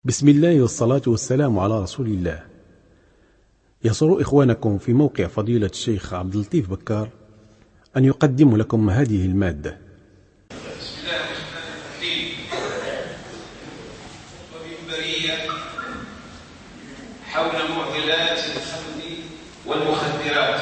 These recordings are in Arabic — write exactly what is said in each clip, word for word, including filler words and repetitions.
بسم الله والصلاة والسلام على رسول الله. يسر إخوانكم في موقع فضيلة الشيخ عبد اللطيف بكار أن يقدم لكم هذه المادة. بسم الله الرحمن الرحيم. ومنبرية حول معضلات الخمر والمخدرات.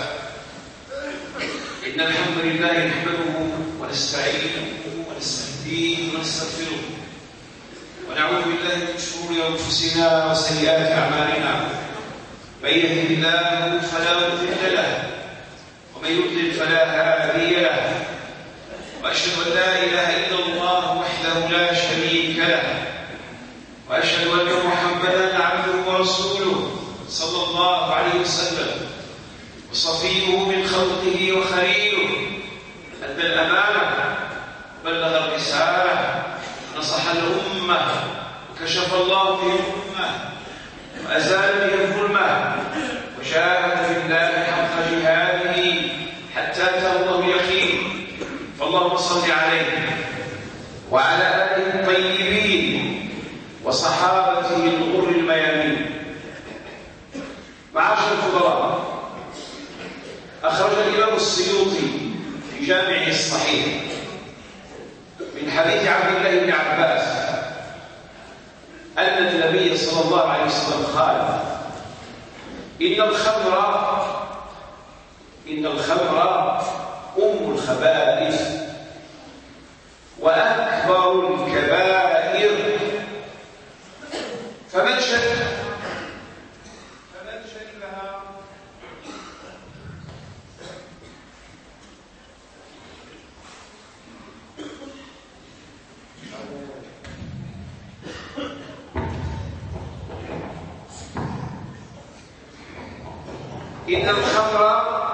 إن الحمد لله نحمده ونستعينه ونستهديه ونستغفره ونعوذ بالله من شرور أنفسنا وسيئات أعمالنا. من يهده الله فلا مضل له ومن يضلل فلا هادي له، وأشهد أن لا إله إلا الله وحده لا شريك له، وأشهد أن محمدا عبده ورسوله صلى الله عليه وسلم وصفيه من خلقه وخليله. أدى الأمانة وبلغ الرسالة ونصح الأمة وكشف الله به الأمة وأزال به الظلمة وجاهد في الله حق جهاده حتى أتاه الله اليقين. فاللهم صل عليه وعلى آله الطيبين وصحابته الغر الميامين. معاشر الفضلاء، أخرج الإمام السيوطي في جامعه الصحيح من حديث عبد الله بن عباس أن النبي صلى الله عليه وسلم قال: إن الخمر إن الخمر أم الخبائث وأكبر الكبائر، فمن شرب فمن شربها إن الخمر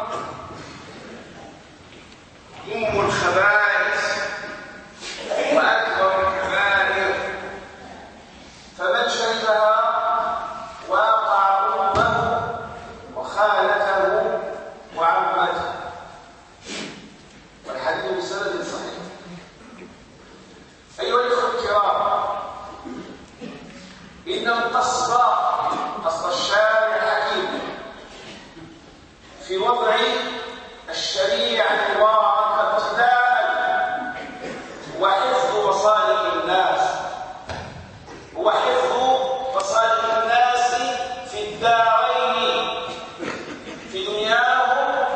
أم الخبائث وأكبر الكبائر، فمن شربها وقع أمه وخالته وعمته. والحديث بسند صحيح. أيها الأخوة الكرام، إن القصد قصد الشارع الحكيم في وضع الشريعة الواضحة ابتداء وحفظ مصالح الناس وحفظ مصالح الناس في الدارين، في دنياهم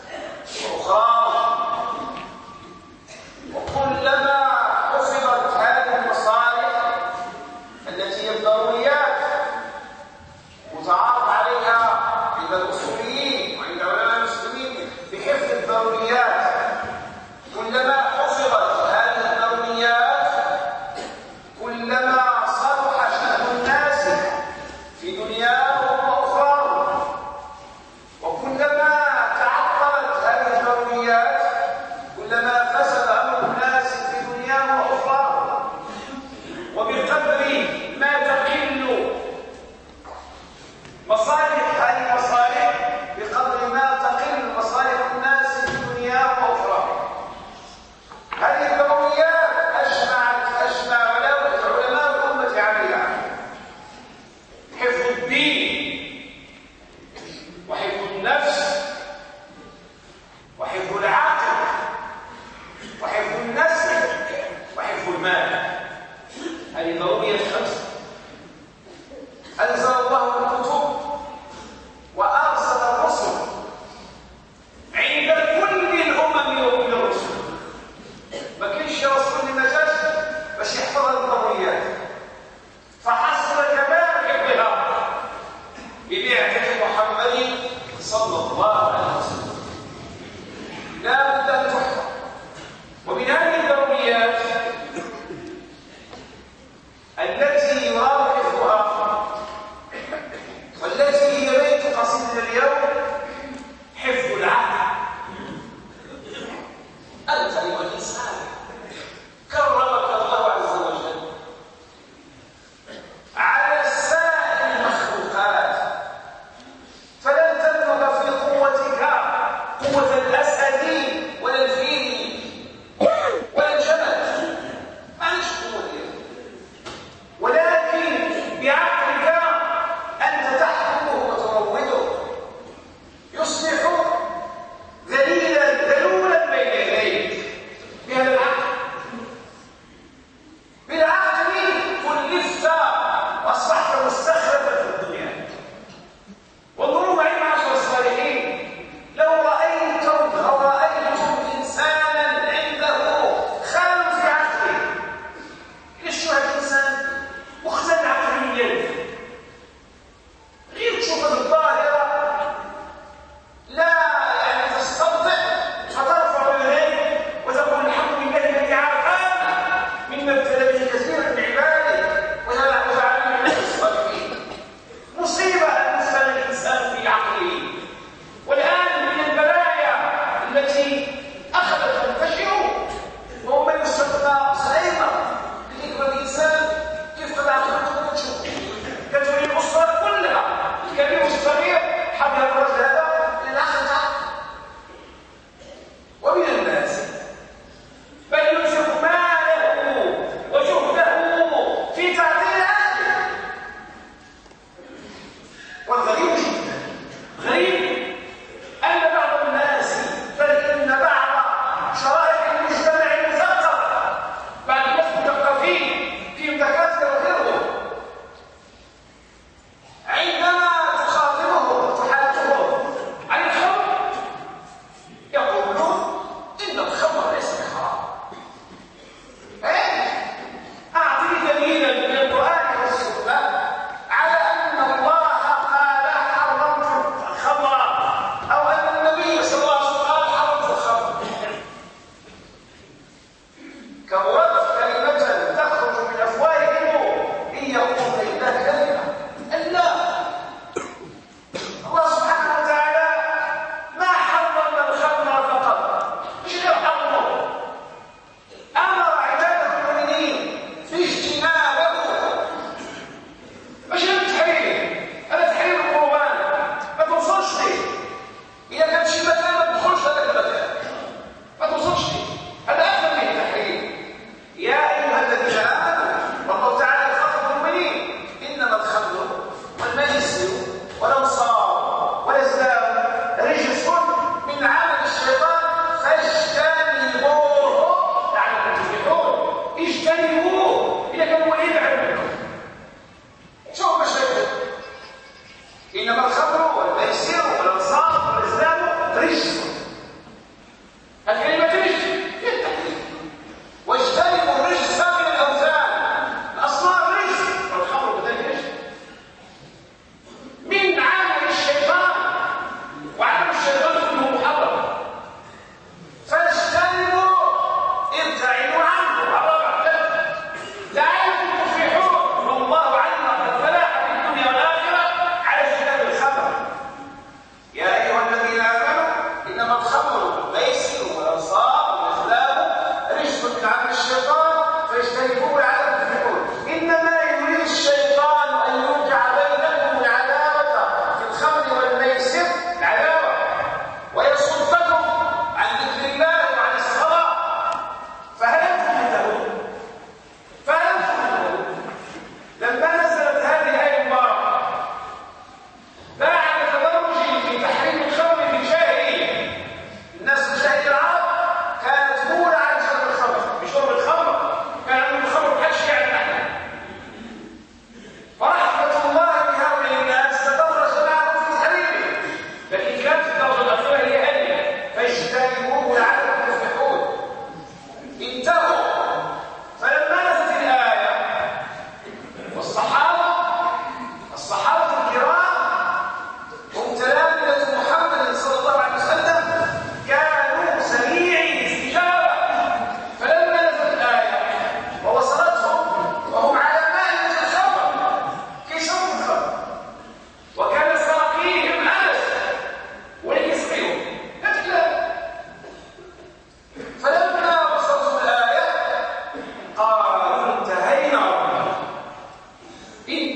وأخراهم. وكلما حفظت هذه المصالح التي هي الضروريات متعارف عليها عند الأصوليين وعند علماء المسلمين بحفظ الضروريات، كلما حفظت هذه الضروريات كلما صلح شأن الناس في دنياهم وأخراهم. وكلما تعطلت هذه الضروريات كلما فسد أمر الناس في دنياهم وأخراهم. وبقدر ما تقل مصالح هذه المصالح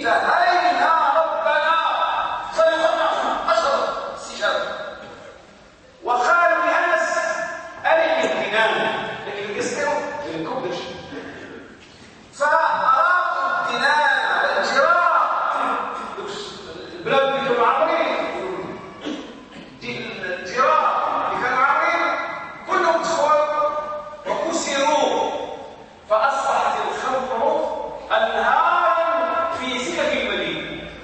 انتهينا ربنا فيقطع أشهر استجابة. وقالوا لأنس أرني الدنان، لكن يستروا في الكبش فأراقوا الدنان والجراء. البلاد اللي كانوا عامرين الجراء اللي كانوا عامرين كلهم تخوضوا وكسروا، فأصبحت الخمر أنهارا في سكك المدينة.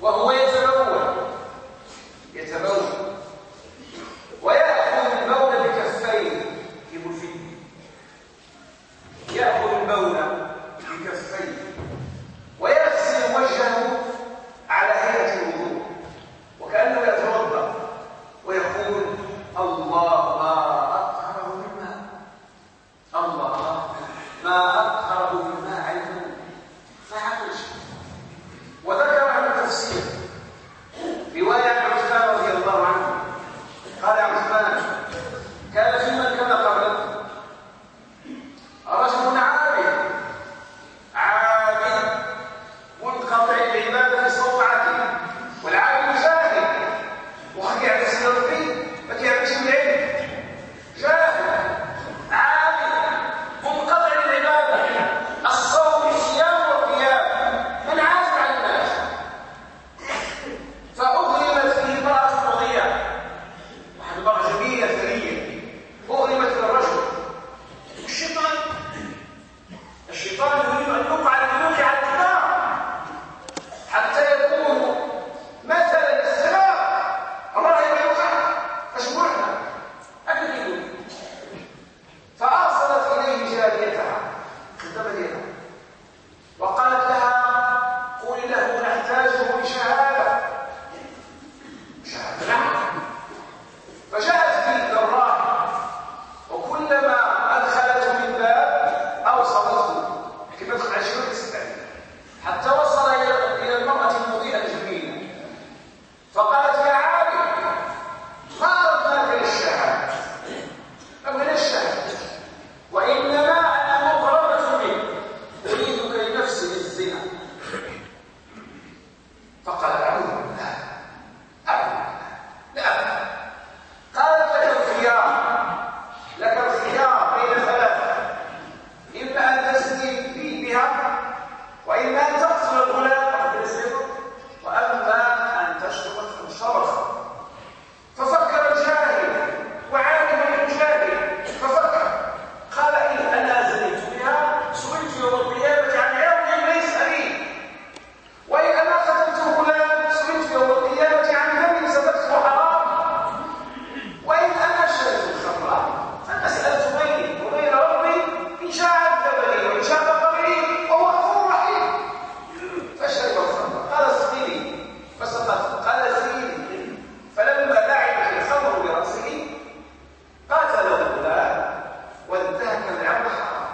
وهو يتبول يتبول ويأخذ البول بكفيه في مفيد يأخذ البول بكفيه ويغسل وجهه على هيئة الوضوء وكأنه يتوضأ ويقول الله ما أطهره من ماء الله ما أطهره من ماء عينه ما عملش. وذكر عن التفسير رواية عن عثمان رضي الله عنه قال عثمان كان في من كان قبلكم رجل عابد عابد منقطع العبادة في صومعته والعابد جاهل وخلي يعمل سيرتي ما كيعملش بالعلم جاهل عابد منقطع العبادة الصوم الصيام والقيام من عاجز عن الناس فأغرمت فيه امرأة رضيئة واحد امرأة جميلة ثرية أغرمت للرجل الشيطان الشيطان يريد أن يوقع الملوك على الكتاب حتى يكون مثلا السلام الراهب يوقع فشبرنا أكل يقول فأرسلت إليه جاريتها خدمتها وقالت لها قولي له نحتاجه بشهادة شهادة نعم فجاءت به الراهب وكلما أدخلته من باب أوصلته كما تدخل عشرين تستعين حتى وصل إلى المرأة المضيئة الجميلة فقالت يا عابد ما أردناك للشهادة أم للشهادة وإنما أنا مقربة منك أريدك لنفسي للزنا فقال أعوذ بالله أعوذ بالله لا قالت لك الخيار لك الخيار بين ثلاث إما أن تزني بها وإما أن تقتل الغلام وقد يسيره وأما أن تشرب الشرف ففكر الجاهل وعالم الجاهل ففكر قال إن أنا زنيت بها سئلت يوم القيامة عن عرض ليس لي وإن أنا قتلت الغلام سئلت يوم القيامة عن دم سببته حرام وإن أنا شربت الخمر فالمسألة بيني وبين ربي إن شاء عذبني وإن شاء غفر لي وهو غفور رحيم فشرب الخمر قال اسقني فسقط قال زيني فلما لعبت الخمر برأسه قاتل الغلام وانتهك العرض حرام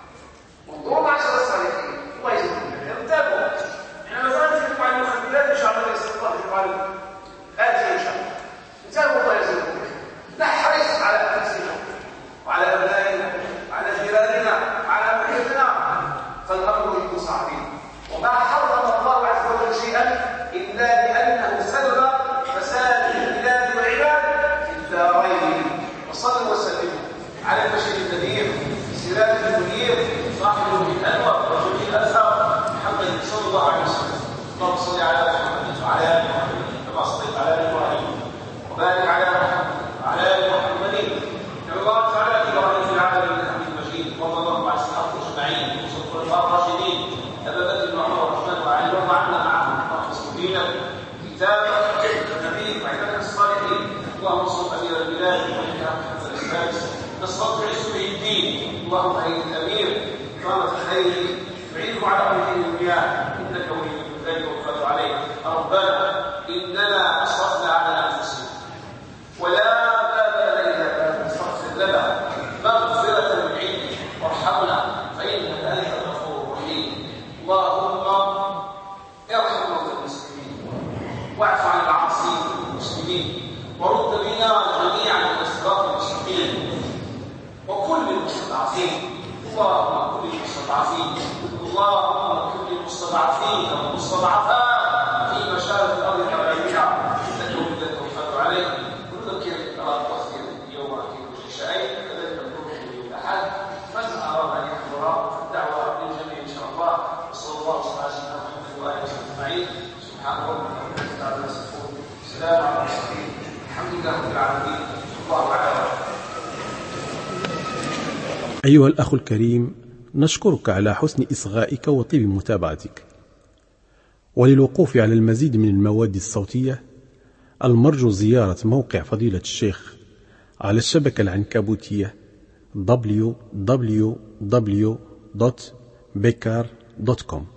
انظروا عشر الصالحين الله يجزيكم ارتابوا احنا ما زالنا نتكلم عن المخدرات ان شاء الله يسر الله يقال آتي ان شاء الله انتبهوا الله يجزيكم نحرص على انفسنا وعلى ابنائنا وعلى جيراننا وعلى محيطنا فالامر يكون صعبين وما حرم الله عز وجل شيئا الا لانه سبب فساد البلاد والعباد في الدارين وصلوا وسلموا على البشير النذير سراج المنير صاحب الوجه الانور وجه الاثر محمد صلى الله عليه وسلم اللهم صل على محمد وعلى ال محمد كما صليت على ابراهيم وبارك على محمد وعلى ال محمد كما باركت على ابراهيم في العالمين انك حميد مجيد وارض اللهم عن الصحابه اجمعين وصحبه الخلفاء الراشدين ابا بكر وعمر وعثمان وعلي وارض عنا معهم واحفظ دينك كتابك ونبيك وعبادك الصالحين اللهم صل امير البلاد وحكام حسن الفارس نصرت عز به الدين اللهم ايد الامير كرامه الخير تعينه على امره الدنيا انك ولي ذلك والقادر عليه ربنا اننا اسرفنا على انفسنا ولا باب لنا باب فاغفر لنا مغفره من عندك وارحمنا فانك انت الغفور الرحيم اللهم ارحم موتى المسلمين واعف عن العاصين المسلمين ورد بنا جميعا الى الصراط المستقيم وكل المستضعفين اللهم كل المستضعفين اللهم كل المستضعفين والمستضعفات في مشارق الارض وغيرها انك ولي التوفيق عليه ونذكر اراد تغفر يوم اكيد الشيء كذلك نذكر يوم الاحد من اراد ان يحضر الدعوه للجميع ان شاء الله وصلى الله وسلم على سيدنا محمد واله وصحبه اجمعين سبحان ربك رب العزه عما يصفون سلام على المرسلين الحمد لله رب العالمين الله اعلم. أيها الأخ الكريم، نشكرك على حسن إصغائك وطيب متابعتك، وللوقوف على المزيد من المواد الصوتية المرجو زيارة موقع فضيلة الشيخ على الشبكة العنكبوتية دبليو دبليو دبليو دوت بكار دوت كوم.